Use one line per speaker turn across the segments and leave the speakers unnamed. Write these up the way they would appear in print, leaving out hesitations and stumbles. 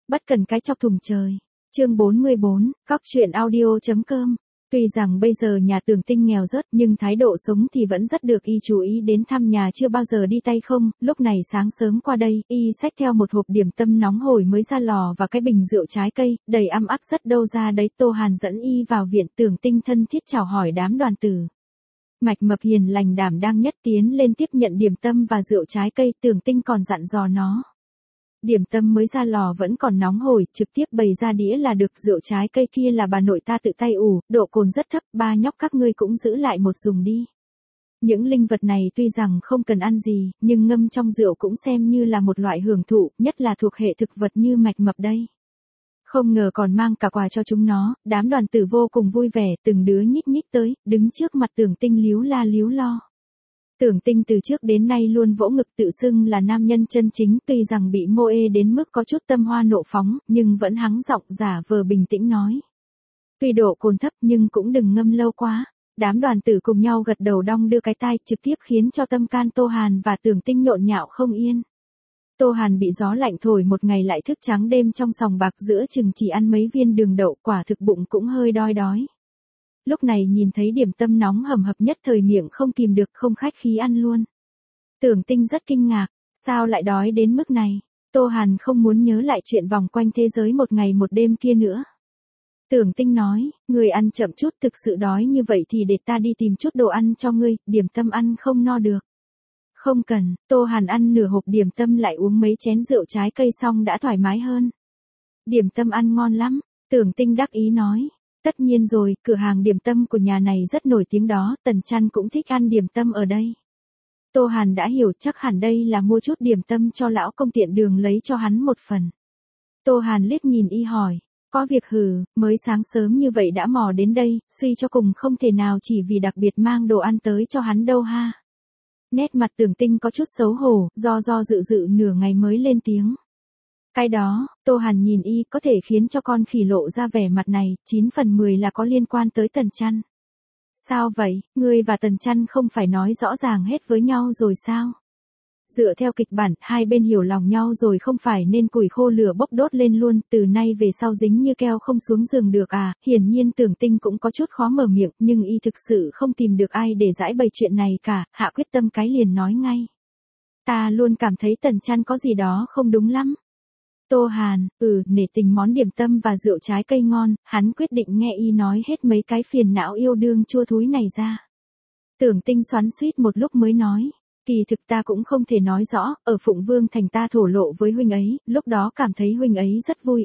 Bất cần cái chọc thùng trời. Chương 44, Cóc truyện audio.com. Tuy rằng bây giờ nhà Tưởng Tinh nghèo rớt nhưng thái độ sống thì vẫn rất được y chú ý đến thăm nhà chưa bao giờ đi tay không. Lúc này sáng sớm qua đây, y xách theo một hộp điểm tâm nóng hổi mới ra lò và cái bình rượu trái cây, đầy ăm ắp rất đâu ra đấy. Tô Hàn dẫn y vào viện. Tưởng Tinh thân thiết chào hỏi đám đoàn tử. Mạch Mập hiền lành đảm đang nhất tiến lên tiếp nhận điểm tâm và rượu trái cây. Tưởng Tinh còn dặn dò nó. Điểm tâm mới ra lò vẫn còn nóng hổi, trực tiếp bày ra đĩa là được. Rượu trái cây kia là bà nội ta tự tay ủ, độ cồn rất thấp, ba nhóc các ngươi cũng giữ lại một dùng đi. Những linh vật này tuy rằng không cần ăn gì, nhưng ngâm trong rượu cũng xem như là một loại hưởng thụ, nhất là thuộc hệ thực vật như Mạch Mập đây. Không ngờ còn mang cả quà cho chúng nó, đám đoàn tử vô cùng vui vẻ, từng đứa nhích nhích tới, đứng trước mặt Tưởng Tinh líu la líu lo. Tưởng Tinh từ trước đến nay luôn vỗ ngực tự xưng là nam nhân chân chính, tuy rằng bị mô ê đến mức có chút tâm hoa nộ phóng, nhưng vẫn hắng giọng giả vờ bình tĩnh nói. Tuy độ cồn thấp nhưng cũng đừng ngâm lâu quá. Đám đoàn tử cùng nhau gật đầu đong đưa cái tai, trực tiếp khiến cho tâm can Tô Hàn và Tưởng Tinh nhộn nhạo không yên. Tô Hàn bị gió lạnh thổi một ngày lại thức trắng đêm trong sòng bạc, giữa chừng chỉ ăn mấy viên đường đậu, quả thực bụng cũng hơi đói đói. Lúc này nhìn thấy điểm tâm nóng hầm hập nhất thời miệng không kìm được, không khách khí ăn luôn. Tưởng Tinh rất kinh ngạc, sao lại đói đến mức này? Tô Hàn không muốn nhớ lại chuyện vòng quanh thế giới một ngày một đêm kia nữa. Tưởng Tinh nói, người ăn chậm chút, thực sự đói như vậy thì để ta đi tìm chút đồ ăn cho ngươi, điểm tâm ăn không no được. Không cần. Tô Hàn ăn nửa hộp điểm tâm lại uống mấy chén rượu trái cây xong đã thoải mái hơn. Điểm tâm ăn ngon lắm, Tưởng Tinh đắc ý nói. Tất nhiên rồi, cửa hàng điểm tâm của nhà này rất nổi tiếng đó, Tần Chăn cũng thích ăn điểm tâm ở đây. Tô Hàn đã hiểu, chắc hẳn đây là mua chút điểm tâm cho lão công tiện đường lấy cho hắn một phần. Tô Hàn liếc nhìn y hỏi, có việc hử, mới sáng sớm như vậy đã mò đến đây, suy cho cùng không thể nào chỉ vì đặc biệt mang đồ ăn tới cho hắn đâu ha. Nét mặt Tưởng Tinh có chút xấu hổ, do dự dự nửa ngày mới lên tiếng. Cái đó, Tô Hàn nhìn y, có thể khiến cho con khỉ lộ ra vẻ mặt này, 9 phần 10 là có liên quan tới Tần Chăn. Sao vậy, ngươi và Tần Chăn không phải nói rõ ràng hết với nhau rồi sao? Dựa theo kịch bản, hai bên hiểu lòng nhau rồi không phải nên củi khô lửa bốc đốt lên luôn, từ nay về sau dính như keo không xuống giường được à? Hiển nhiên Tưởng Tinh cũng có chút khó mở miệng, nhưng y thực sự không tìm được ai để giải bày chuyện này cả, hạ quyết tâm cái liền nói ngay. Ta luôn cảm thấy Tần Chăn có gì đó không đúng lắm. Tô Hàn, nể tình món điểm tâm và rượu trái cây ngon, hắn quyết định nghe y nói hết mấy cái phiền não yêu đương chua thúi này ra. Tưởng Tinh xoắn xuýt một lúc mới nói, kỳ thực ta cũng không thể nói rõ, ở Phụng Vương Thành ta thổ lộ với huynh ấy, lúc đó cảm thấy huynh ấy rất vui,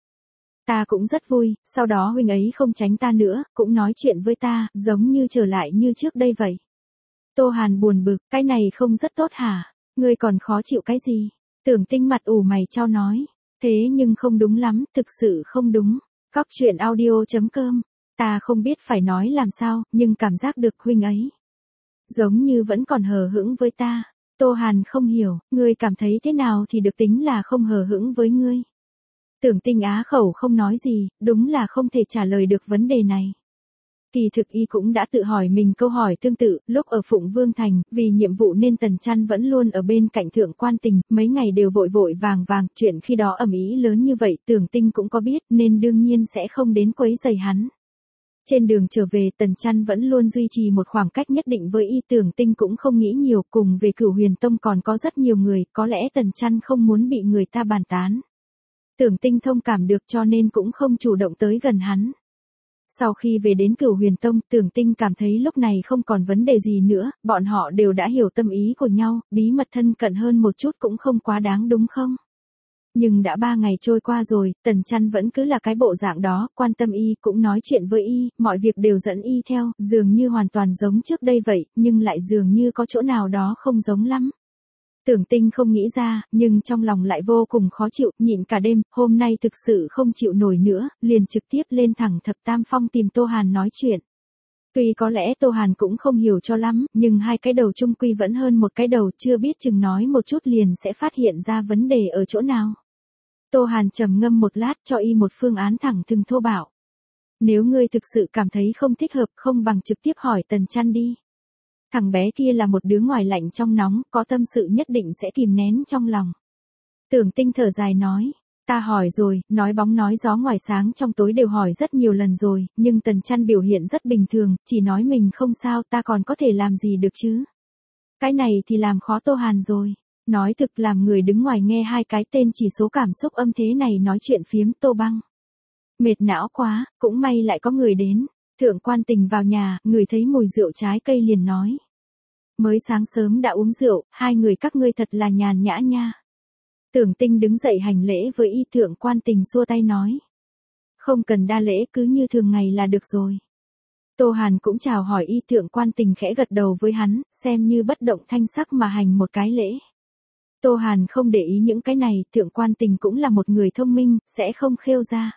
Ta cũng rất vui, sau đó huynh ấy không tránh ta nữa, cũng nói chuyện với ta, giống như trở lại như trước đây vậy. Tô Hàn buồn bực, cái này không rất tốt hả? Ngươi còn khó chịu cái gì? Tưởng Tinh mặt ủ mày chau nói. Thế nhưng không đúng lắm, thực sự không đúng. Cóc truyện audio.com. Ta không biết phải nói làm sao, nhưng cảm giác được huynh ấy giống như vẫn còn hờ hững với ta. Tô Hàn không hiểu, ngươi cảm thấy thế nào thì được tính là không hờ hững với ngươi. Tưởng Tinh á khẩu không nói gì, đúng là không thể trả lời được vấn đề này. Kỳ thực y cũng đã tự hỏi mình câu hỏi tương tự, lúc ở Phụng Vương Thành, vì nhiệm vụ nên Tần Chăn vẫn luôn ở bên cạnh Thượng Quan Tình, mấy ngày đều vội vội vàng vàng, chuyện khi đó ầm ĩ lớn như vậy, Tưởng Tinh cũng có biết, nên đương nhiên sẽ không đến quấy rầy hắn. Trên đường trở về, Tần Chăn vẫn luôn duy trì một khoảng cách nhất định với y. Tưởng Tinh cũng không nghĩ nhiều, cùng về Cửu Huyền Tông còn có rất nhiều người, có lẽ Tần Chăn không muốn bị người ta bàn tán. Tưởng Tinh thông cảm được cho nên cũng không chủ động tới gần hắn. Sau khi về đến Cửu Huyền Tông, Tưởng Tinh cảm thấy lúc này không còn vấn đề gì nữa, bọn họ đều đã hiểu tâm ý của nhau, bí mật thân cận hơn một chút cũng không quá đáng đúng không? Nhưng đã 3 ngày trôi qua rồi, Tần Chăn vẫn cứ là cái bộ dạng đó, quan tâm y, cũng nói chuyện với y, mọi việc đều dẫn y theo, dường như hoàn toàn giống trước đây vậy, nhưng lại dường như có chỗ nào đó không giống lắm. Tưởng Tinh không nghĩ ra, nhưng trong lòng lại vô cùng khó chịu, nhịn cả đêm, hôm nay thực sự không chịu nổi nữa, liền trực tiếp lên thẳng Thập Tam Phong tìm Tô Hàn nói chuyện. Tuy có lẽ Tô Hàn cũng không hiểu cho lắm, nhưng hai cái đầu chung quy vẫn hơn một cái đầu, chưa biết chừng nói một chút liền sẽ phát hiện ra vấn đề ở chỗ nào. Tô Hàn trầm ngâm một lát cho y một phương án thẳng thừng thô bạo. Nếu ngươi thực sự cảm thấy không thích hợp, không bằng trực tiếp hỏi Tần Chăn đi. Thằng bé kia là một đứa ngoài lạnh trong nóng, có tâm sự nhất định sẽ kìm nén trong lòng. Tưởng Tinh thở dài nói, Ta hỏi rồi, nói bóng nói gió ngoài sáng trong tối đều hỏi rất nhiều lần rồi, nhưng Tần Chăn biểu hiện rất bình thường, chỉ nói mình không sao, ta còn có thể làm gì được chứ. Cái này thì làm khó Tô Hàn rồi. Nói thực làm người đứng ngoài nghe hai cái tên chỉ số cảm xúc âm thế này nói chuyện phiếm Tô Băng. Mệt não quá, cũng may lại có người đến. Thượng Quan Tình vào nhà, người thấy mùi rượu trái cây liền nói. Mới sáng sớm đã uống rượu, hai người các ngươi thật là nhàn nhã nha. Tưởng Tinh đứng dậy hành lễ với y. Thượng Quan Tình xua tay nói. Không cần đa lễ, cứ như thường ngày là được rồi. Tô Hàn cũng chào hỏi y. Thượng Quan Tình khẽ gật đầu với hắn, xem như bất động thanh sắc mà hành một cái lễ. Tô Hàn không để ý những cái này, Thượng Quan Tình cũng là một người thông minh, sẽ không khêu ra.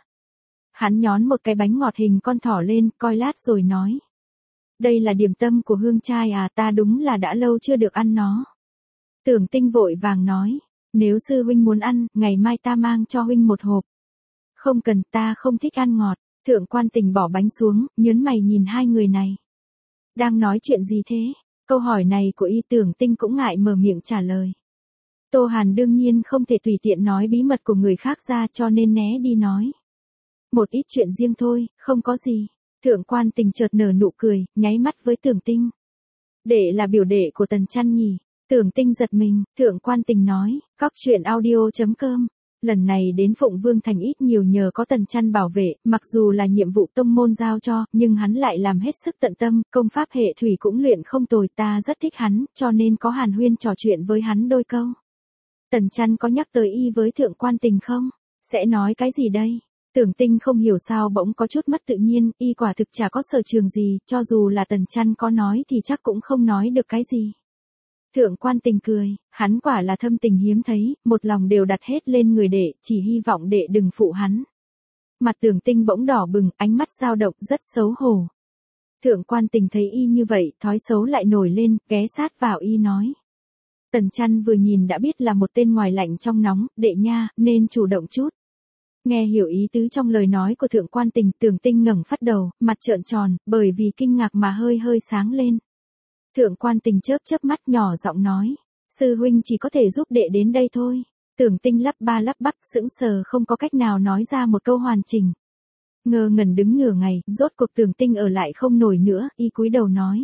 Hắn nhón một cái bánh ngọt hình con thỏ lên, coi lát rồi nói. Đây là điểm tâm của Hương trai à, ta đúng là đã lâu chưa được ăn nó. Tưởng Tinh vội vàng nói, nếu sư huynh muốn ăn, ngày mai ta mang cho huynh một hộp. Không cần, ta không thích ăn ngọt. Thượng Quan Tình bỏ bánh xuống, nhớn mày nhìn hai người này. Đang nói chuyện gì thế? Câu hỏi này của y. Tưởng Tinh cũng ngại mở miệng trả lời. Tô Hàn đương nhiên không thể tùy tiện nói bí mật của người khác ra cho nên né đi nói. Một ít chuyện riêng thôi, không có gì. Thượng Quan Tình chợt nở nụ cười, nháy mắt với Tưởng Tinh. Đệ là biểu đệ của Tần Chăn nhỉ? Tưởng Tinh giật mình, Thượng Quan Tình nói, cóc truyện audio.com. Lần này đến Phụng Vương Thành ít nhiều nhờ có Tần Chăn bảo vệ, mặc dù là nhiệm vụ tông môn giao cho, nhưng hắn lại làm hết sức tận tâm, công pháp hệ thủy cũng luyện không tồi, ta rất thích hắn, cho nên có hàn huyên trò chuyện với hắn đôi câu. Tần Chăn có nhắc tới y với Thượng Quan Tình không? Sẽ nói cái gì đây? Tưởng Tinh không hiểu sao bỗng có chút mất tự nhiên, y quả thực chả có sở trường gì, cho dù là Tần Chăn có nói thì chắc cũng không nói được cái gì. Thượng Quan Tình cười, hắn quả là thâm tình hiếm thấy, một lòng đều đặt hết lên người đệ, chỉ hy vọng đệ đừng phụ hắn. Mặt Tưởng Tinh bỗng đỏ bừng, ánh mắt dao động rất xấu hổ. Thượng Quan Tình thấy y như vậy, thói xấu lại nổi lên, ghé sát vào y nói. Tần Chăn vừa nhìn đã biết là một tên ngoài lạnh trong nóng, đệ nha, nên chủ động chút. Nghe hiểu ý tứ trong lời nói của Thượng Quan Tình, Tưởng Tinh ngẩng phát đầu, mặt trợn tròn, bởi vì kinh ngạc mà hơi hơi sáng lên. Thượng Quan Tình chớp chớp mắt nhỏ giọng nói, sư huynh chỉ có thể giúp đệ đến đây thôi. Tưởng Tinh lắp ba lắp bắp sững sờ không có cách nào nói ra một câu hoàn chỉnh. Ngơ ngẩn đứng nửa ngày, rốt cuộc Tưởng Tinh ở lại không nổi nữa, y cúi đầu nói.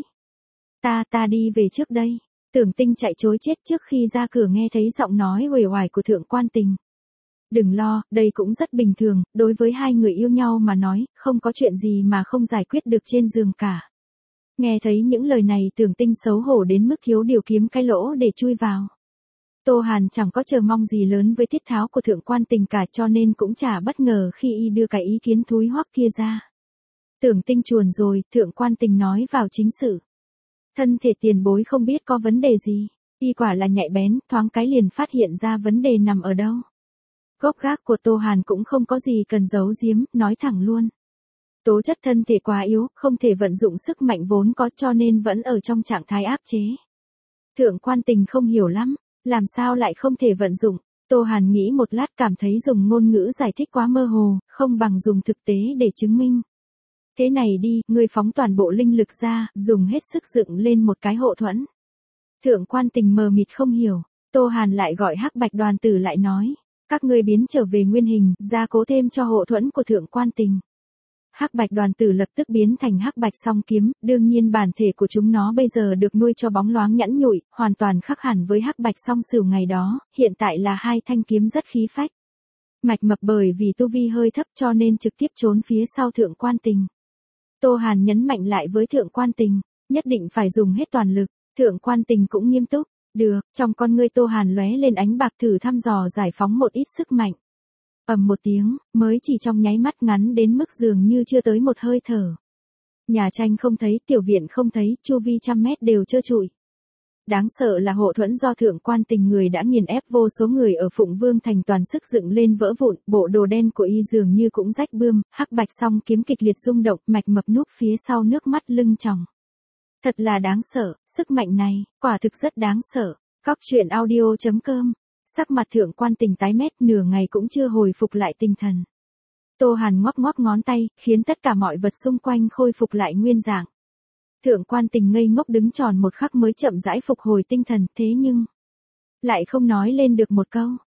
Ta đi về trước đây. Tưởng Tinh chạy trối chết trước khi ra cửa nghe thấy giọng nói uể oải của Thượng Quan Tình. Đừng lo, đây cũng rất bình thường, đối với hai người yêu nhau mà nói, không có chuyện gì mà không giải quyết được trên giường cả. Nghe thấy những lời này Tưởng Tinh xấu hổ đến mức thiếu điều kiếm cái lỗ để chui vào. Tô Hàn chẳng có chờ mong gì lớn với thiết tháo của Thượng Quan Tình cả cho nên cũng chả bất ngờ khi y đưa cái ý kiến thúi hoắc kia ra. Tưởng Tinh chuồn rồi, Thượng Quan Tình nói vào chính sự. Thân thể tiền bối không biết có vấn đề gì, y quả là nhạy bén, thoáng cái liền phát hiện ra vấn đề nằm ở đâu. Gốc gác của Tô Hàn cũng không có gì cần giấu giếm, nói thẳng luôn. Tố chất thân thể quá yếu, không thể vận dụng sức mạnh vốn có cho nên vẫn ở trong trạng thái áp chế. Thượng Quan Tình không hiểu lắm, làm sao lại không thể vận dụng. Tô Hàn nghĩ một lát cảm thấy dùng ngôn ngữ giải thích quá mơ hồ, không bằng dùng thực tế để chứng minh. Thế này đi, ngươi phóng toàn bộ linh lực ra, dùng hết sức dựng lên một cái hộ thuẫn. Thượng Quan Tình mờ mịt không hiểu, Tô Hàn lại gọi Hắc Bạch Đoàn Tử lại nói. Các ngươi biến trở về nguyên hình, gia cố thêm cho hộ thuẫn của Thượng Quan Tình. Hắc Bạch Đoàn Tử lập tức biến thành Hắc Bạch Song Kiếm, đương nhiên bản thể của chúng nó bây giờ được nuôi cho bóng loáng nhẵn nhụi, hoàn toàn khác hẳn với Hắc Bạch Song Sửu ngày đó, hiện tại là hai thanh kiếm rất khí phách. Mạch Mập bởi vì tu vi hơi thấp cho nên trực tiếp trốn phía sau Thượng Quan Tình. Tô Hàn nhấn mạnh lại với Thượng Quan Tình, nhất định phải dùng hết toàn lực. Thượng Quan Tình cũng nghiêm túc. Được, trong con ngươi Tô Hàn lóe lên ánh bạc thử thăm dò giải phóng một ít sức mạnh. Ầm một tiếng, mới chỉ trong nháy mắt ngắn đến mức dường như chưa tới một hơi thở. Nhà tranh không thấy, tiểu viện không thấy, chu vi trăm mét đều trơ trụi. Đáng sợ là hộ thuẫn do Thượng Quan Tình người đã nghiền ép vô số người ở Phụng Vương Thành toàn sức dựng lên vỡ vụn, bộ đồ đen của y dường như cũng rách bươm, Hắc Bạch Song Kiếm kịch liệt rung động, Mạch Mập núp phía sau nước mắt lưng tròng. Thật là đáng sợ, sức mạnh này, quả thực rất đáng sợ. Cóc truyện audio.com. Sắc mặt Thượng Quan Tình tái mét nửa ngày cũng chưa hồi phục lại tinh thần. Tô Hàn ngoắc ngoắc ngón tay, khiến tất cả mọi vật xung quanh khôi phục lại nguyên dạng. Thượng Quan Tình ngây ngốc đứng tròn một khắc mới chậm rãi phục hồi tinh thần, thế nhưng lại không nói lên được một câu.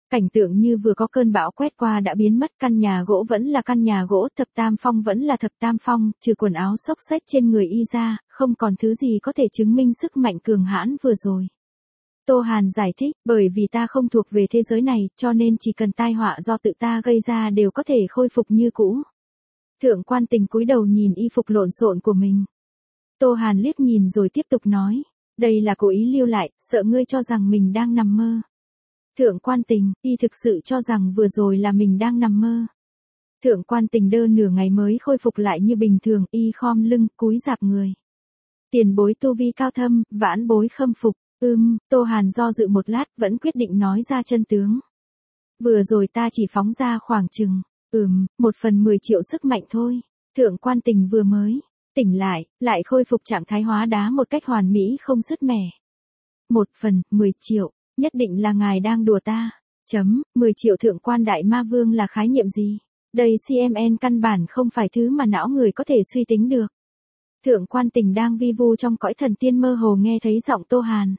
Cảnh tượng như vừa có cơn bão quét qua đã biến mất, căn nhà gỗ vẫn là căn nhà gỗ, thập tam phong vẫn là thập tam phong, trừ quần áo xốc xếch trên người y ra, không còn thứ gì có thể chứng minh sức mạnh cường hãn vừa rồi. Tô Hàn giải thích, bởi vì ta không thuộc về thế giới này, cho nên chỉ cần tai họa do tự ta gây ra đều có thể khôi phục như cũ. Thượng Quan Tình cúi đầu nhìn y phục lộn xộn của mình. Tô Hàn liếc nhìn rồi tiếp tục nói, đây là cố ý lưu lại, sợ ngươi cho rằng mình đang nằm mơ. Thượng Quan Tình, y thực sự cho rằng vừa rồi là mình đang nằm mơ. Thượng Quan Tình đơ nửa ngày mới khôi phục lại như bình thường, y khom lưng, cúi rạp người. Tiền bối tu vi cao thâm, vãn bối khâm phục. Tô Hàn do dự một lát vẫn quyết định nói ra chân tướng. Vừa rồi ta chỉ phóng ra khoảng chừng, 1/10 triệu sức mạnh thôi. Thượng Quan Tình vừa mới tỉnh lại khôi phục trạng thái hóa đá một cách hoàn mỹ không sứt mẻ. 1/10 triệu, nhất định là ngài đang đùa ta. 10 triệu Thượng Quan Đại Ma Vương là khái niệm gì? Đây CMN căn bản không phải thứ mà não người có thể suy tính được. Thượng Quan Tình đang vi vu trong cõi thần tiên mơ hồ nghe thấy giọng Tô Hàn.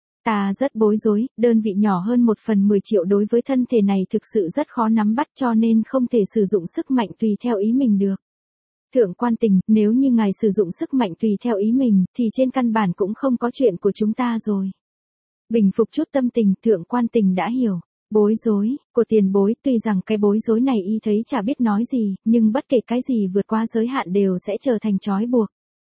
Ta rất bối rối, đơn vị nhỏ hơn 1/10 triệu đối với thân thể này thực sự rất khó nắm bắt cho nên không thể sử dụng sức mạnh tùy theo ý mình được. Thượng Quan Tình, nếu như ngài sử dụng sức mạnh tùy theo ý mình, thì trên căn bản cũng không có chuyện của chúng ta rồi. Bình phục chút tâm tình, Thượng Quan Tình đã hiểu. Bối rối, của tiền bối, tuy rằng cái bối rối này y thấy chả biết nói gì, nhưng bất kể cái gì vượt qua giới hạn đều sẽ trở thành trói buộc.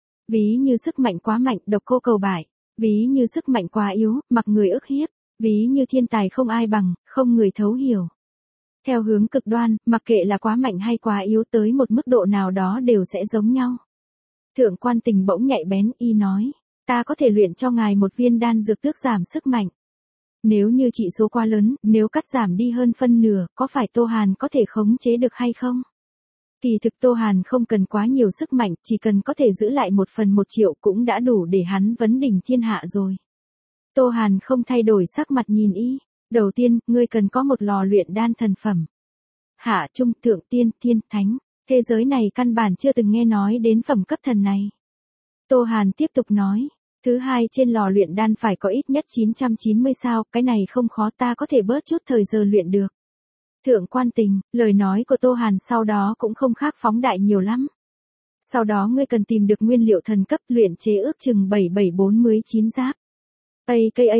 Ví như sức mạnh quá mạnh, độc cô cầu bại. Ví như sức mạnh quá yếu, mặc người ức hiếp. Ví như thiên tài không ai bằng, không người thấu hiểu. Theo hướng cực đoan, mặc kệ là quá mạnh hay quá yếu tới một mức độ nào đó đều sẽ giống nhau. Thượng Quan Tình bỗng nhạy bén, y nói, ta có thể luyện cho ngài một viên đan dược tước giảm sức mạnh. Nếu như chỉ số quá lớn, nếu cắt giảm đi hơn phân nửa, có phải Tô Hàn có thể khống chế được hay không? Kỳ thực Tô Hàn không cần quá nhiều sức mạnh, chỉ cần có thể giữ lại 1/10 triệu cũng đã đủ để hắn vấn đỉnh thiên hạ rồi. Tô Hàn không thay đổi sắc mặt nhìn y. Đầu tiên, ngươi cần có một lò luyện đan thần phẩm. Hạ trung thượng tiên, thiên, thánh. Thế giới này căn bản chưa từng nghe nói đến phẩm cấp thần này. Tô Hàn tiếp tục nói. Thứ hai, trên lò luyện đan phải có ít nhất 990 sao, cái này không khó, ta có thể bớt chút thời giờ luyện được. Thượng Quan Tình, lời nói của Tô Hàn sau đó cũng không khác phóng đại nhiều lắm. Sau đó ngươi cần tìm được nguyên liệu thần cấp luyện chế ước chừng 7749 giáp. AKA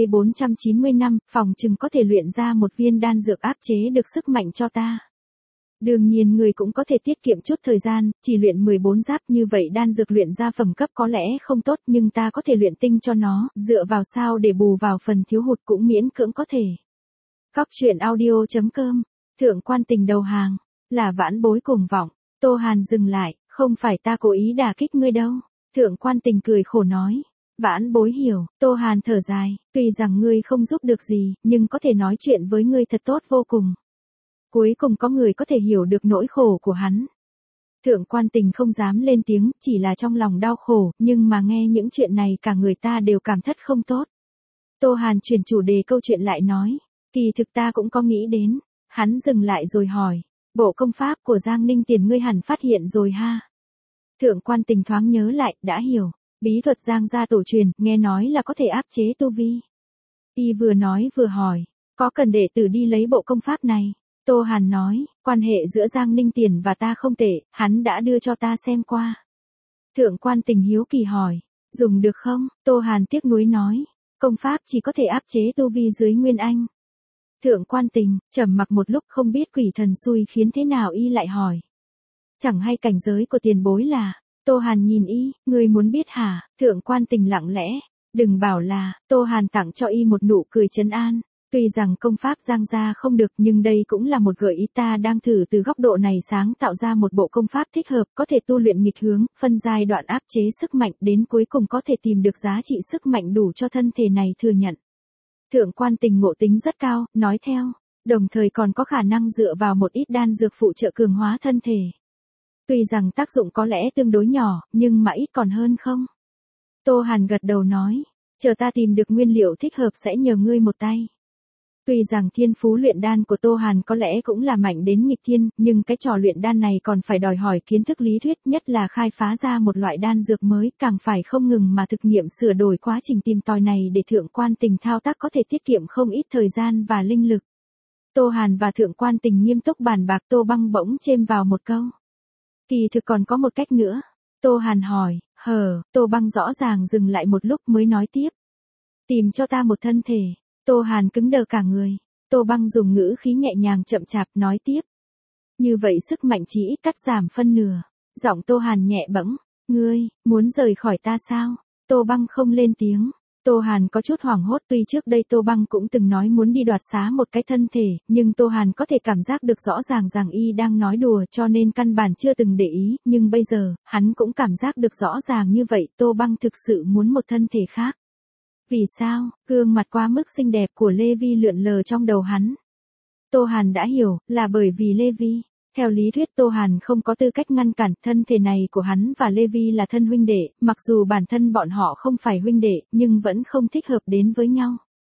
495, phòng chừng có thể luyện ra một viên đan dược áp chế được sức mạnh cho ta. Đương nhiên người cũng có thể tiết kiệm chút thời gian, chỉ luyện 14 giáp như vậy đan dược luyện ra phẩm cấp có lẽ không tốt nhưng ta có thể luyện tinh cho nó, dựa vào sao để bù vào phần thiếu hụt cũng miễn cưỡng có thể. Góc truyện audio.com, Thượng Quan Tình đầu hàng, là vãn bối cuồng vọng. Tô Hàn dừng lại, không phải ta cố ý đả kích ngươi đâu. Thượng Quan Tình cười khổ nói. Vãn bối hiểu, Tô Hàn thở dài, tuy rằng ngươi không giúp được gì, nhưng có thể nói chuyện với ngươi thật tốt vô cùng. Cuối cùng có người có thể hiểu được nỗi khổ của hắn. Thượng Quan Tình không dám lên tiếng, chỉ là trong lòng đau khổ, nhưng mà nghe những chuyện này cả người ta đều cảm thất không tốt. Tô Hàn chuyển chủ đề câu chuyện lại nói, kỳ thực ta cũng có nghĩ đến. Hắn dừng lại rồi hỏi, bộ công pháp của Giang Ninh Tiền ngươi hẳn phát hiện rồi ha. Thượng Quan Tình thoáng nhớ lại, đã hiểu. Bí thuật Giang gia tổ truyền, nghe nói là có thể áp chế tu vi. Y vừa nói vừa hỏi, có cần đệ tử đi lấy bộ công pháp này? Tô Hàn nói, quan hệ giữa Giang Ninh Tiền và ta không tệ, hắn đã đưa cho ta xem qua. Thượng Quan Tình hiếu kỳ hỏi, dùng được không? Tô Hàn tiếc nuối nói, công pháp chỉ có thể áp chế tu vi dưới Nguyên Anh. Thượng Quan Tình, trầm mặc một lúc không biết quỷ thần xui khiến thế nào y lại hỏi. Chẳng hay cảnh giới của tiền bối là... Tô Hàn nhìn y, ngươi muốn biết hả? Thượng Quan Tình lặng lẽ, đừng bảo là, Tô Hàn tặng cho y một nụ cười trấn an. Tuy rằng công pháp Giang gia không được nhưng đây cũng là một gợi ý ta đang thử từ góc độ này sáng tạo ra một bộ công pháp thích hợp có thể tu luyện nghịch hướng, phân giai đoạn áp chế sức mạnh đến cuối cùng có thể tìm được giá trị sức mạnh đủ cho thân thể này thừa nhận. Thượng Quan Tình ngộ tính rất cao, nói theo, đồng thời còn có khả năng dựa vào một ít đan dược phụ trợ cường hóa thân thể. Tuy rằng tác dụng có lẽ tương đối nhỏ, nhưng mà ít còn hơn không? Tô Hàn gật đầu nói, chờ ta tìm được nguyên liệu thích hợp sẽ nhờ ngươi một tay. Tuy rằng thiên phú luyện đan của Tô Hàn có lẽ cũng là mạnh đến nghịch thiên, nhưng cái trò luyện đan này còn phải đòi hỏi kiến thức lý thuyết, nhất là khai phá ra một loại đan dược mới, càng phải không ngừng mà thực nghiệm sửa đổi quá trình tìm tòi này để Thượng Quan Tình thao tác có thể tiết kiệm không ít thời gian và linh lực. Tô Hàn và Thượng Quan Tình nghiêm túc bàn bạc. Tô Băng bỗng chêm vào một câu. Kỳ thực còn có một cách nữa. Tô Hàn hỏi, Tô Băng rõ ràng dừng lại một lúc mới nói tiếp. Tìm cho ta một thân thể. Tô Hàn cứng đờ cả người. Tô Băng dùng ngữ khí nhẹ nhàng chậm chạp nói tiếp. Như vậy sức mạnh chỉ ít cắt giảm phân nửa. Giọng Tô Hàn nhẹ bẫng. Ngươi, muốn rời khỏi ta sao? Tô Băng không lên tiếng. Tô Hàn có chút hoảng hốt, tuy trước đây Tô Băng cũng từng nói muốn đi đoạt xá một cái thân thể, nhưng Tô Hàn có thể cảm giác được rõ ràng rằng y đang nói đùa cho nên căn bản chưa từng để ý, nhưng bây giờ, hắn cũng cảm giác được rõ ràng như vậy, Tô Băng thực sự muốn một thân thể khác. Vì sao? Gương mặt quá mức xinh đẹp của Lê Vi lượn lờ trong đầu hắn. Tô Hàn đã hiểu, là bởi vì Lê Vi. Theo lý thuyết Tô Hàn không có tư cách ngăn cản, thân thể này của hắn và Lê Vi là thân huynh đệ, mặc dù bản thân bọn họ không phải huynh đệ, nhưng vẫn không thích hợp đến với nhau.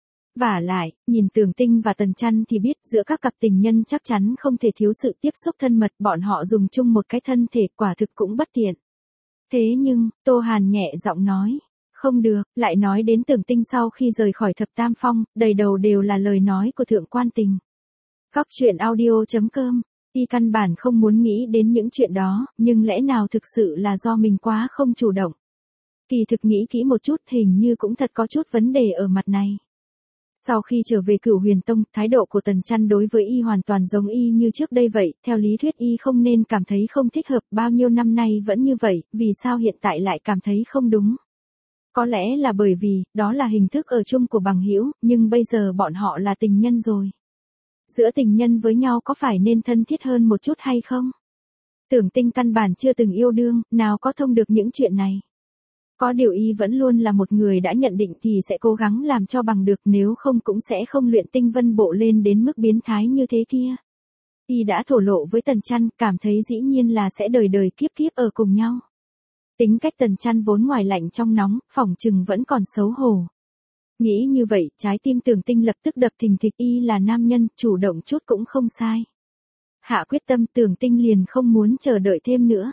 Vả lại, nhìn Tưởng Tinh và Tần Chăn thì biết giữa các cặp tình nhân chắc chắn không thể thiếu sự tiếp xúc thân mật, bọn họ dùng chung một cái thân thể quả thực cũng bất tiện. Thế nhưng, Tô Hàn nhẹ giọng nói, không được, lại nói đến Tưởng Tinh sau khi rời khỏi Thập Tam Phong, đầy đầu đều là lời nói của Thượng Quan Tình. Góc truyện audio.com. Y căn bản không muốn nghĩ đến những chuyện đó, nhưng lẽ nào thực sự là do mình quá không chủ động. Kỳ thực nghĩ kỹ một chút, hình như cũng thật có chút vấn đề ở mặt này. Sau khi trở về Cửu Huyền Tông, thái độ của Tần Chăn đối với y hoàn toàn giống y như trước đây vậy, theo lý thuyết y không nên cảm thấy không thích hợp, bao nhiêu năm nay vẫn như vậy, vì sao hiện tại lại cảm thấy không đúng. Có lẽ là bởi vì, đó là hình thức ở chung của bằng hữu, nhưng bây giờ bọn họ là tình nhân rồi. Giữa tình nhân với nhau có phải nên thân thiết hơn một chút hay không? Tưởng Tinh căn bản chưa từng yêu đương, nào có thông được những chuyện này. Có điều y vẫn luôn là một người đã nhận định thì sẽ cố gắng làm cho bằng được, nếu không cũng sẽ không luyện tinh vân bộ lên đến mức biến thái như thế kia. Y đã thổ lộ với Tần Chăn, cảm thấy dĩ nhiên là sẽ đời đời kiếp kiếp ở cùng nhau. Tính cách Tần Chăn vốn ngoài lạnh trong nóng, phỏng chừng vẫn còn xấu hổ. Nghĩ như vậy, trái tim Tưởng Tinh lập tức đập thình thịch, y là nam nhân, chủ động chút cũng không sai. Hạ quyết tâm, Tưởng Tinh liền không muốn chờ đợi thêm nữa.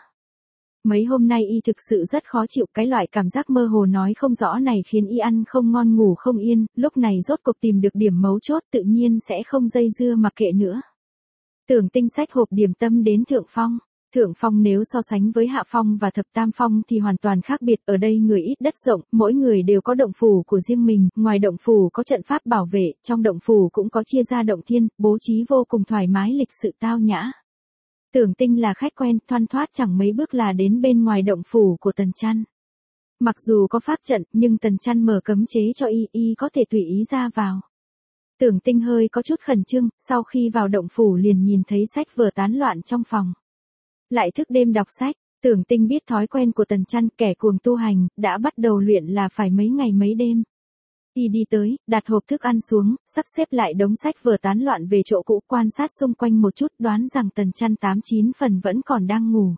Mấy hôm nay y thực sự rất khó chịu, cái loại cảm giác mơ hồ nói không rõ này khiến y ăn không ngon ngủ không yên, lúc này rốt cuộc tìm được điểm mấu chốt, tự nhiên sẽ không dây dưa mặc kệ nữa. Tưởng Tinh xách hộp điểm tâm đến Thượng Phong. Thượng Phong nếu so sánh với Hạ Phong và Thập Tam Phong thì hoàn toàn khác biệt, ở đây người ít đất rộng, mỗi người đều có động phủ của riêng mình, ngoài động phủ có trận pháp bảo vệ, trong động phủ cũng có chia ra động thiên, bố trí vô cùng thoải mái lịch sự tao nhã. Tưởng Tinh là khách quen, thoăn thoát chẳng mấy bước là đến bên ngoài động phủ của Tần Chăn. Mặc dù có pháp trận, nhưng Tần Chăn mở cấm chế cho y có thể tùy ý ra vào. Tưởng Tinh hơi có chút khẩn trương, sau khi vào động phủ liền nhìn thấy sách vở tán loạn trong phòng. Lại thức đêm đọc sách, Tưởng Tinh biết thói quen của Tần Chăn, kẻ cuồng tu hành, đã bắt đầu luyện là phải mấy ngày mấy đêm. Y đi tới, đặt hộp thức ăn xuống, sắp xếp lại đống sách vở tán loạn về chỗ cũ, quan sát xung quanh một chút, đoán rằng Tần Chăn 8-9 phần vẫn còn đang ngủ.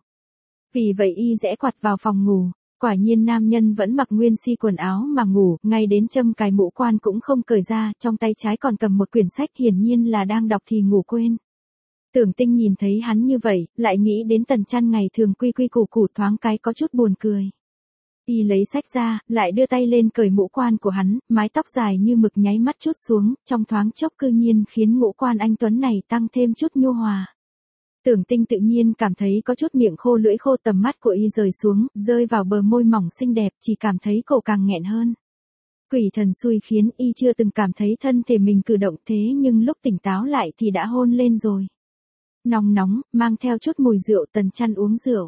Vì vậy y rẽ quạt vào phòng ngủ, quả nhiên nam nhân vẫn mặc nguyên si quần áo mà ngủ, ngay đến châm cài mũ quan cũng không cởi ra, trong tay trái còn cầm một quyển sách, hiển nhiên là đang đọc thì ngủ quên. Tưởng Tinh nhìn thấy hắn như vậy, lại nghĩ đến Tần Chăn ngày thường quy quy củ củ, thoáng cái có chút buồn cười. Y lấy sách ra, lại đưa tay lên cởi mũ quan của hắn, mái tóc dài như mực nháy mắt chút xuống, trong thoáng chốc cư nhiên khiến ngũ quan anh tuấn này tăng thêm chút nhu hòa. Tưởng Tinh tự nhiên cảm thấy có chút miệng khô lưỡi khô, tầm mắt của y rời xuống, rơi vào bờ môi mỏng xinh đẹp, chỉ cảm thấy cổ càng nghẹn hơn. Quỷ thần xui khiến, y chưa từng cảm thấy thân thể mình cử động thế nhưng lúc tỉnh táo lại thì đã hôn lên rồi. Nóng nóng, mang theo chút mùi rượu, Tần Chăn uống rượu.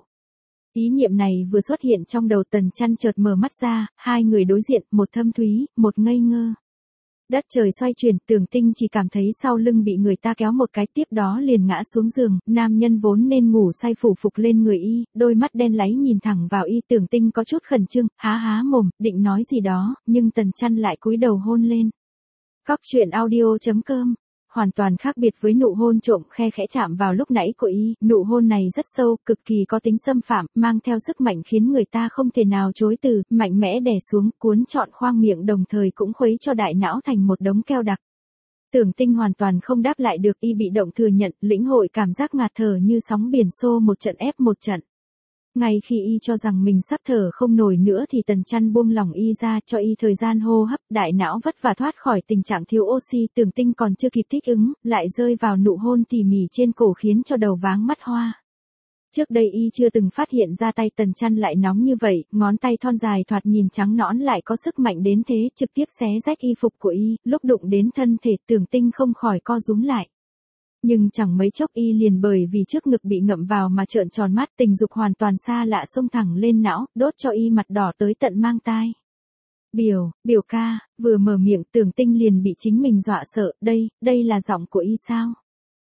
Ý niệm này vừa xuất hiện trong đầu Tần Chăn, chợt mở mắt ra, hai người đối diện, một thâm thúy, một ngây ngơ. Đất trời xoay chuyển, Tưởng Tinh chỉ cảm thấy sau lưng bị người ta kéo một cái, tiếp đó liền ngã xuống giường, nam nhân vốn nên ngủ say phủ phục lên người y, đôi mắt đen láy nhìn thẳng vào y. Tưởng Tinh có chút khẩn trương, há há mồm, định nói gì đó, nhưng Tần Chăn lại cúi đầu hôn lên. Góc truyện audio.com. Hoàn toàn khác biệt với nụ hôn trộm khe khẽ chạm vào lúc nãy của y, nụ hôn này rất sâu, cực kỳ có tính xâm phạm, mang theo sức mạnh khiến người ta không thể nào chối từ, mạnh mẽ đè xuống, cuốn trọn khoang miệng, đồng thời cũng khuấy cho đại não thành một đống keo đặc. Tưởng Tinh hoàn toàn không đáp lại được, y bị động thừa nhận, lĩnh hội cảm giác ngạt thở như sóng biển xô một trận ép một trận. Ngay khi y cho rằng mình sắp thở không nổi nữa thì Tần Chăn buông lỏng y ra cho y thời gian hô hấp, đại não vất vả thoát khỏi tình trạng thiếu oxy. Tưởng Tinh còn chưa kịp thích ứng, lại rơi vào nụ hôn tỉ mỉ trên cổ khiến cho đầu váng mắt hoa. Trước đây y chưa từng phát hiện ra tay Tần Chăn lại nóng như vậy, ngón tay thon dài thoạt nhìn trắng nõn lại có sức mạnh đến thế, trực tiếp xé rách y phục của y, lúc đụng đến thân thể Tưởng Tinh không khỏi co rúm lại. Nhưng chẳng mấy chốc y liền bởi vì trước ngực bị ngậm vào mà trợn tròn mắt, tình dục hoàn toàn xa lạ xông thẳng lên não, đốt cho y mặt đỏ tới tận mang tai. Biểu ca, vừa mở miệng Tưởng Tinh liền bị chính mình dọa sợ, đây là giọng của y sao?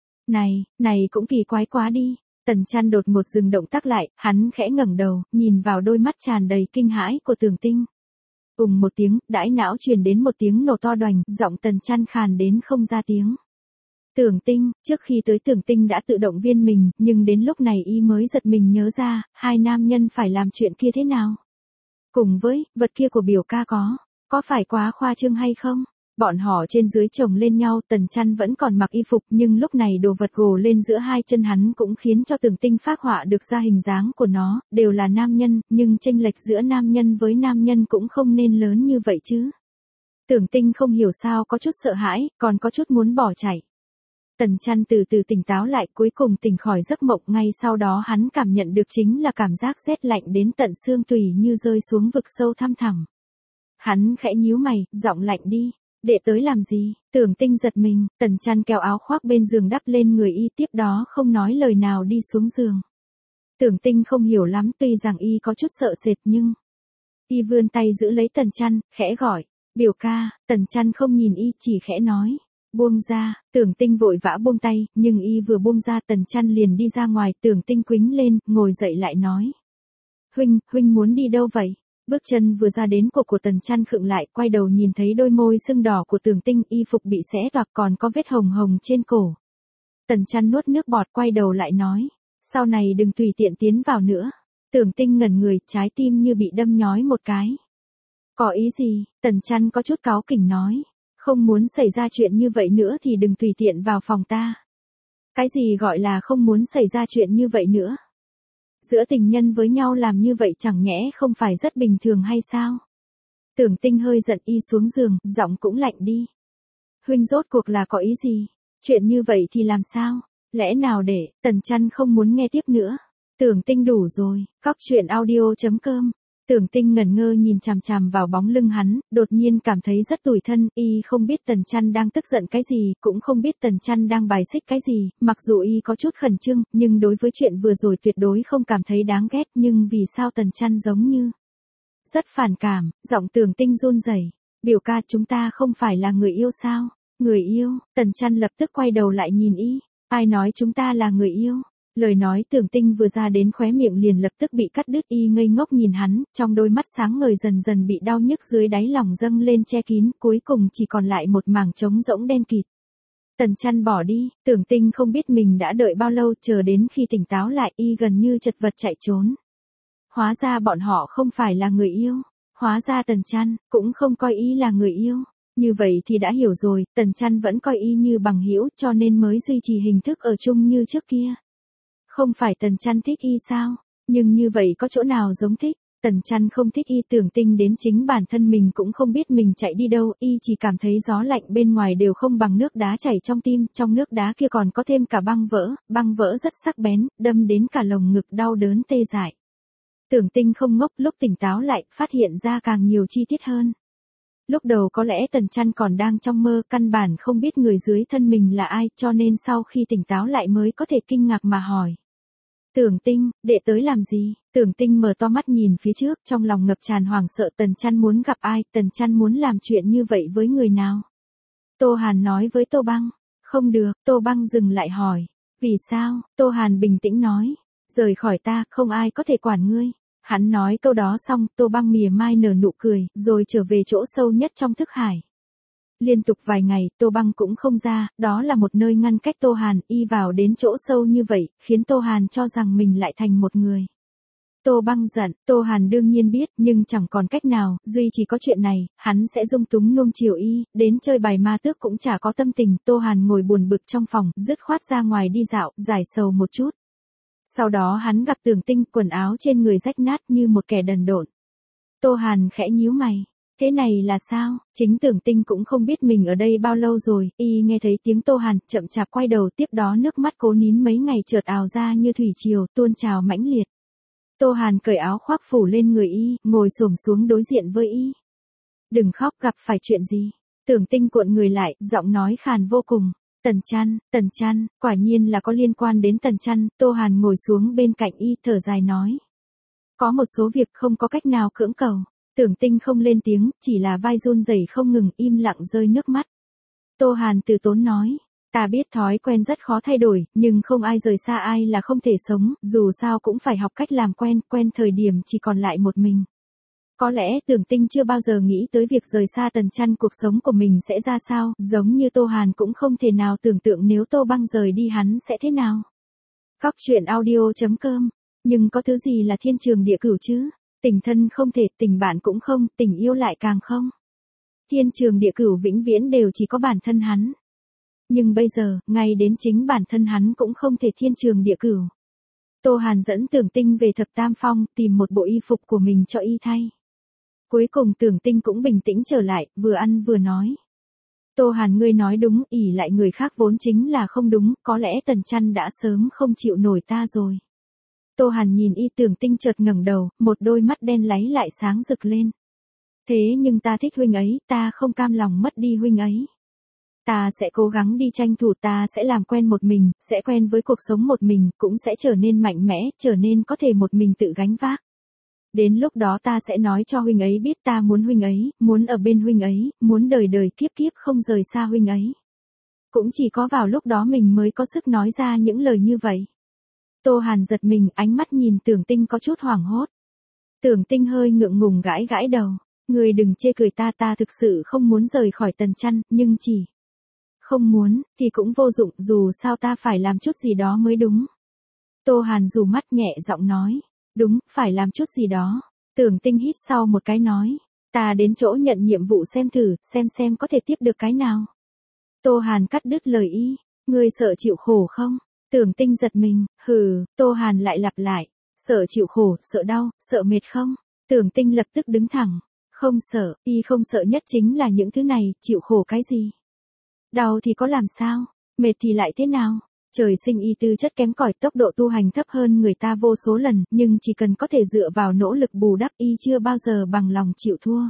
Này cũng kỳ quái quá đi. Tần Chăn đột ngột dừng động tác lại, hắn khẽ ngẩng đầu, nhìn vào đôi mắt tràn đầy kinh hãi của Tưởng Tinh. Một tiếng, đãi não truyền đến một tiếng nổ to đoành, giọng Tần Chăn khàn đến không ra tiếng. Tưởng Tinh, trước khi tới Tưởng Tinh đã tự động viên mình, nhưng đến lúc này y mới giật mình nhớ ra, hai nam nhân phải làm chuyện kia thế nào. Cùng với, vật kia của biểu ca có phải quá khoa trương hay không? Bọn họ trên dưới chồng lên nhau, Tần Chăn vẫn còn mặc y phục nhưng lúc này đồ vật gồ lên giữa hai chân hắn cũng khiến cho Tưởng Tinh phác họa được ra hình dáng của nó, đều là nam nhân, nhưng chênh lệch giữa nam nhân với nam nhân cũng không nên lớn như vậy chứ. Tưởng Tinh không hiểu sao có chút sợ hãi, còn có chút muốn bỏ chạy. Tần Chăn từ từ tỉnh táo lại, cuối cùng tỉnh khỏi giấc mộng, ngay sau đó hắn cảm nhận được chính là cảm giác rét lạnh đến tận xương tủy như rơi xuống vực sâu thăm thẳm. Hắn khẽ nhíu mày, giọng lạnh đi. Đệ tới làm gì? Tưởng Tinh giật mình, Tần Chăn kéo áo khoác bên giường đắp lên người y, tiếp đó không nói lời nào đi xuống giường. Tưởng Tinh không hiểu lắm, tuy rằng y có chút sợ sệt nhưng y vươn tay giữ lấy Tần Chăn, khẽ gọi, biểu ca. Tần Chăn không nhìn y, chỉ khẽ nói, buông ra. Tưởng Tinh vội vã buông tay, nhưng y vừa buông ra Tần Chăn liền đi ra ngoài. Tưởng Tinh quĩnh lên, ngồi dậy lại nói, huynh muốn đi đâu vậy? Bước chân vừa ra đến cổ của Tần Chăn khựng lại, quay đầu nhìn thấy đôi môi sưng đỏ của Tưởng Tinh, y phục bị xé toạc còn có vết hồng hồng trên cổ. Tần Chăn nuốt nước bọt, quay đầu lại nói, sau này đừng tùy tiện tiến vào nữa. Tưởng Tinh ngẩn người, trái tim như bị đâm nhói một cái. Có ý gì? Tần Chăn có chút cáu kỉnh nói, không muốn xảy ra chuyện như vậy nữa thì đừng tùy tiện vào phòng ta. Cái gì gọi là không muốn xảy ra chuyện như vậy nữa? Giữa tình nhân với nhau làm như vậy chẳng nhẽ không phải rất bình thường hay sao? Tưởng Tinh hơi giận, y xuống giường, giọng cũng lạnh đi. Huynh rốt cuộc là có ý gì? Chuyện như vậy thì làm sao? Lẽ nào để? Tần Chăn không muốn nghe tiếp nữa. Tưởng Tinh đủ rồi. Cóc truyện audio.com. Tưởng Tinh ngẩn ngơ nhìn chằm chằm vào bóng lưng hắn, đột nhiên cảm thấy rất tủi thân, y không biết Tần Chăn đang tức giận cái gì, cũng không biết Tần Chăn đang bài xích cái gì, mặc dù y có chút khẩn trương, nhưng đối với chuyện vừa rồi tuyệt đối không cảm thấy đáng ghét, nhưng vì sao Tần Chăn giống như rất phản cảm. Giọng Tưởng Tinh run rẩy, biểu ca, chúng ta không phải là người yêu sao? Người yêu? Tần Chăn lập tức quay đầu lại nhìn y, ai nói chúng ta là người yêu? Lời nói Tưởng Tinh vừa ra đến khóe miệng liền lập tức bị cắt đứt, y ngây ngốc nhìn hắn, trong đôi mắt sáng ngời dần dần bị đau nhức dưới đáy lòng dâng lên che kín, cuối cùng chỉ còn lại một mảng trống rỗng đen kịt. Tần Chăn bỏ đi, Tưởng Tinh không biết mình đã đợi bao lâu, chờ đến khi tỉnh táo lại y gần như chật vật chạy trốn. Hóa ra bọn họ không phải là người yêu, hóa ra Tần Chăn cũng không coi y là người yêu. Như vậy thì đã hiểu rồi, Tần Chăn vẫn coi y như bằng hữu cho nên mới duy trì hình thức ở chung như trước kia. Không phải Tần Chăn thích y sao? Nhưng như vậy có chỗ nào giống thích? Tần Chăn không thích y. Tưởng Tinh đến chính bản thân mình cũng không biết mình chạy đi đâu, y chỉ cảm thấy gió lạnh bên ngoài đều không bằng nước đá chảy trong tim, trong nước đá kia còn có thêm cả băng vỡ rất sắc bén, đâm đến cả lồng ngực đau đớn tê dại. Tưởng Tinh không ngốc, lúc tỉnh táo lại, phát hiện ra càng nhiều chi tiết hơn. Lúc đầu có lẽ Tần Chăn còn đang trong mơ, căn bản không biết người dưới thân mình là ai, cho nên sau khi tỉnh táo lại mới có thể kinh ngạc mà hỏi. Tưởng Tinh, đệ tới làm gì? Tưởng Tinh mở to mắt nhìn phía trước, trong lòng ngập tràn hoảng sợ. Tần Chăn muốn gặp ai? Tần Chăn muốn làm chuyện như vậy với người nào? Tô Hàn nói với Tô Băng. Không được. Tô Băng dừng lại hỏi. Vì sao? Tô Hàn bình tĩnh nói. Rời khỏi ta, không ai có thể quản ngươi. Hắn nói câu đó xong, Tô Băng mỉa mai nở nụ cười, rồi trở về chỗ sâu nhất trong thức hải. Liên tục vài ngày, Tô Băng cũng không ra, đó là một nơi ngăn cách Tô Hàn, y vào đến chỗ sâu như vậy, khiến Tô Hàn cho rằng mình lại thành một người. Tô Băng giận, Tô Hàn đương nhiên biết, nhưng chẳng còn cách nào, duy chỉ có chuyện này, hắn sẽ dung túng nuông chiều y, đến chơi bài ma tước cũng chả có tâm tình. Tô Hàn ngồi buồn bực trong phòng, dứt khoát ra ngoài đi dạo, giải sầu một chút. Sau đó hắn gặp Tưởng Tinh, quần áo trên người rách nát như một kẻ đần độn. Tô Hàn khẽ nhíu mày. Thế này là sao? Chính Tưởng Tinh cũng không biết mình ở đây bao lâu rồi, y nghe thấy tiếng Tô Hàn, chậm chạp quay đầu, tiếp đó nước mắt cố nín mấy ngày chợt ào ra như thủy triều, tuôn trào mãnh liệt. Tô Hàn cởi áo khoác phủ lên người y, ngồi xổm xuống đối diện với y. Đừng khóc, gặp phải chuyện gì? Tưởng Tinh cuộn người lại, giọng nói khàn vô cùng. Tần Chăn, quả nhiên là có liên quan đến Tần Chăn. Tô Hàn ngồi xuống bên cạnh y, thở dài nói. Có một số việc không có cách nào cưỡng cầu. Tưởng Tinh không lên tiếng, chỉ là vai run rẩy không ngừng, im lặng rơi nước mắt. Tô Hàn từ tốn nói. Ta biết thói quen rất khó thay đổi, nhưng không ai rời xa ai là không thể sống, dù sao cũng phải học cách làm quen thời điểm chỉ còn lại một mình. Có lẽ Tưởng Tinh chưa bao giờ nghĩ tới việc rời xa Tần Chăn cuộc sống của mình sẽ ra sao, giống như Tô Hàn cũng không thể nào tưởng tượng nếu Tô Băng rời đi hắn sẽ thế nào. Góc truyện audio.com. Nhưng có thứ gì là thiên trường địa cửu chứ? Tình thân không thể, tình bạn cũng không, tình yêu lại càng không. Thiên trường địa cửu vĩnh viễn đều chỉ có bản thân hắn. Nhưng bây giờ, ngay đến chính bản thân hắn cũng không thể thiên trường địa cửu. Tô Hàn dẫn Tưởng Tinh về Thập Tam Phong, tìm một bộ y phục của mình cho y thay. Cuối cùng Tưởng Tinh cũng bình tĩnh trở lại, vừa ăn vừa nói. Tô Hàn, ngươi nói đúng, ỷ lại người khác vốn chính là không đúng, có lẽ Tần Chăn đã sớm không chịu nổi ta rồi. Tô Hàn nhìn y. Tưởng Tinh chợt ngẩng đầu, một đôi mắt đen láy lại sáng rực lên. Thế nhưng ta thích huynh ấy, ta không cam lòng mất đi huynh ấy. Ta sẽ cố gắng đi tranh thủ, ta sẽ làm quen một mình, sẽ quen với cuộc sống một mình, cũng sẽ trở nên mạnh mẽ, trở nên có thể một mình tự gánh vác. Đến lúc đó ta sẽ nói cho huynh ấy biết ta muốn huynh ấy, muốn ở bên huynh ấy, muốn đời đời kiếp kiếp không rời xa huynh ấy. Cũng chỉ có vào lúc đó mình mới có sức nói ra những lời như vậy. Tô Hàn giật mình, ánh mắt nhìn Tưởng Tinh có chút hoảng hốt. Tưởng Tinh hơi ngượng ngùng gãi gãi đầu. Người đừng chê cười ta, ta thực sự không muốn rời khỏi Tần Chăn, nhưng chỉ không muốn, thì cũng vô dụng, dù sao ta phải làm chút gì đó mới đúng. Tô Hàn dù mắt nhẹ giọng nói. Đúng, phải làm chút gì đó. Tưởng Tinh hít sau một cái nói. Ta đến chỗ nhận nhiệm vụ xem thử, xem có thể tiếp được cái nào. Tô Hàn cắt đứt lời y. Ngươi sợ chịu khổ không? Tưởng Tinh giật mình, hừ. Tô Hàn lại lặp lại. Sợ chịu khổ, sợ đau, sợ mệt không? Tưởng Tinh lập tức đứng thẳng. Không sợ, y không sợ nhất chính là những thứ này, chịu khổ cái gì? Đau thì có làm sao? Mệt thì lại thế nào? Trời sinh y tư chất kém cỏi, tốc độ tu hành thấp hơn người ta vô số lần, nhưng chỉ cần có thể dựa vào nỗ lực bù đắp, y chưa bao giờ bằng lòng chịu thua.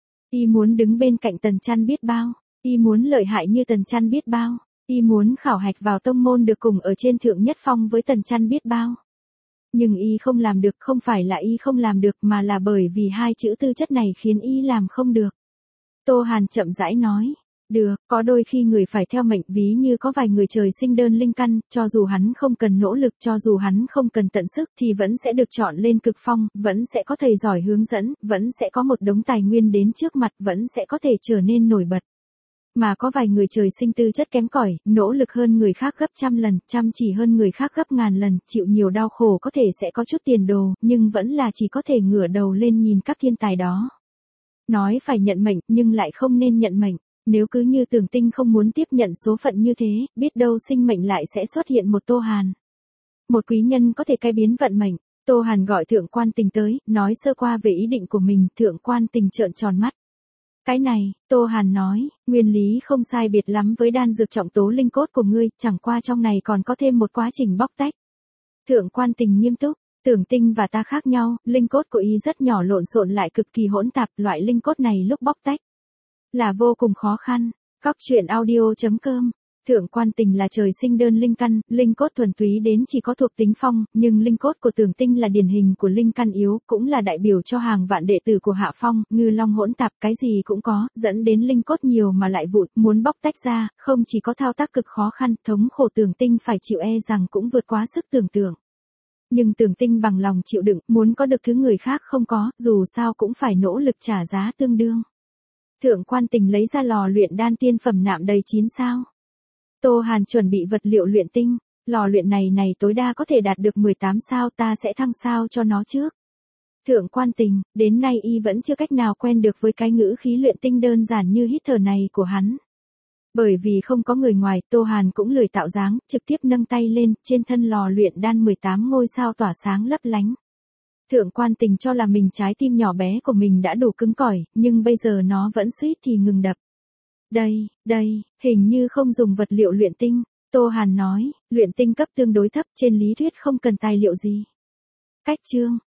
Y muốn đứng bên cạnh Tần Chăn biết bao, y muốn lợi hại như Tần Chăn biết bao, y muốn khảo hạch vào tông môn được cùng ở trên thượng nhất phong với Tần Chăn biết bao. Nhưng y không làm được, không phải là y không làm được mà là bởi vì hai chữ tư chất này khiến y làm không được. Tô Hàn chậm rãi nói. Được, có đôi khi người phải theo mệnh, ví như có vài người trời sinh đơn linh căn, cho dù hắn không cần nỗ lực, cho dù hắn không cần tận sức thì vẫn sẽ được chọn lên cực phong, vẫn sẽ có thầy giỏi hướng dẫn, vẫn sẽ có một đống tài nguyên đến trước mặt, vẫn sẽ có thể trở nên nổi bật. Mà có vài người trời sinh tư chất kém cỏi, nỗ lực hơn người khác gấp trăm lần, chăm chỉ hơn người khác gấp ngàn lần, chịu nhiều đau khổ có thể sẽ có chút tiền đồ, nhưng vẫn là chỉ có thể ngửa đầu lên nhìn các thiên tài đó. Nói phải nhận mệnh, nhưng lại không nên nhận mệnh. Nếu cứ như Tưởng Tinh không muốn tiếp nhận số phận như thế, biết đâu sinh mệnh lại sẽ xuất hiện một Tô Hàn. Một quý nhân có thể cải biến vận mệnh. Tô Hàn gọi Thượng Quan Tình tới, nói sơ qua về ý định của mình. Thượng Quan Tình trợn tròn mắt. Cái này, Tô Hàn nói, nguyên lý không sai biệt lắm với đan dược trọng tố linh cốt của ngươi, chẳng qua trong này còn có thêm một quá trình bóc tách. Thượng Quan Tình nghiêm túc. Tưởng Tinh và ta khác nhau, linh cốt của y rất nhỏ, lộn xộn lại cực kỳ hỗn tạp, loại linh cốt này lúc bóc tách là vô cùng khó khăn. Góc truyện audio.com. Thượng Quan Tình là trời sinh đơn linh căn, linh cốt thuần túy đến chỉ có thuộc tính phong, nhưng linh cốt của Tưởng Tinh là điển hình của linh căn yếu, cũng là đại biểu cho hàng vạn đệ tử của hạ phong, ngư long hỗn tạp, cái gì cũng có, dẫn đến linh cốt nhiều mà lại vụn, muốn bóc tách ra, không chỉ có thao tác cực khó khăn, thống khổ Tưởng Tinh phải chịu e rằng cũng vượt quá sức tưởng tượng. Nhưng Tưởng Tinh bằng lòng chịu đựng, muốn có được thứ người khác không có, dù sao cũng phải nỗ lực trả giá tương đương. Thượng Quan Tình lấy ra lò luyện đan tiên phẩm nạm đầy 9 sao. Tô Hàn chuẩn bị vật liệu luyện tinh, lò luyện này tối đa có thể đạt được 18 sao, ta sẽ thăng sao cho nó trước. Thượng Quan Tình, đến nay y vẫn chưa cách nào quen được với cái ngữ khí luyện tinh đơn giản như hít thở này của hắn. Bởi vì không có người ngoài, Tô Hàn cũng lười tạo dáng, trực tiếp nâng tay lên, trên thân lò luyện đan 18 ngôi sao tỏa sáng lấp lánh. Thượng quan Tình cho là mình trái tim nhỏ bé của mình đã đủ cứng cỏi, nhưng bây giờ nó vẫn suýt thì ngừng đập. Đây, hình như không dùng vật liệu luyện tinh. Tô Hàn nói, luyện tinh cấp tương đối thấp, trên lý thuyết không cần tài liệu gì. Cách chương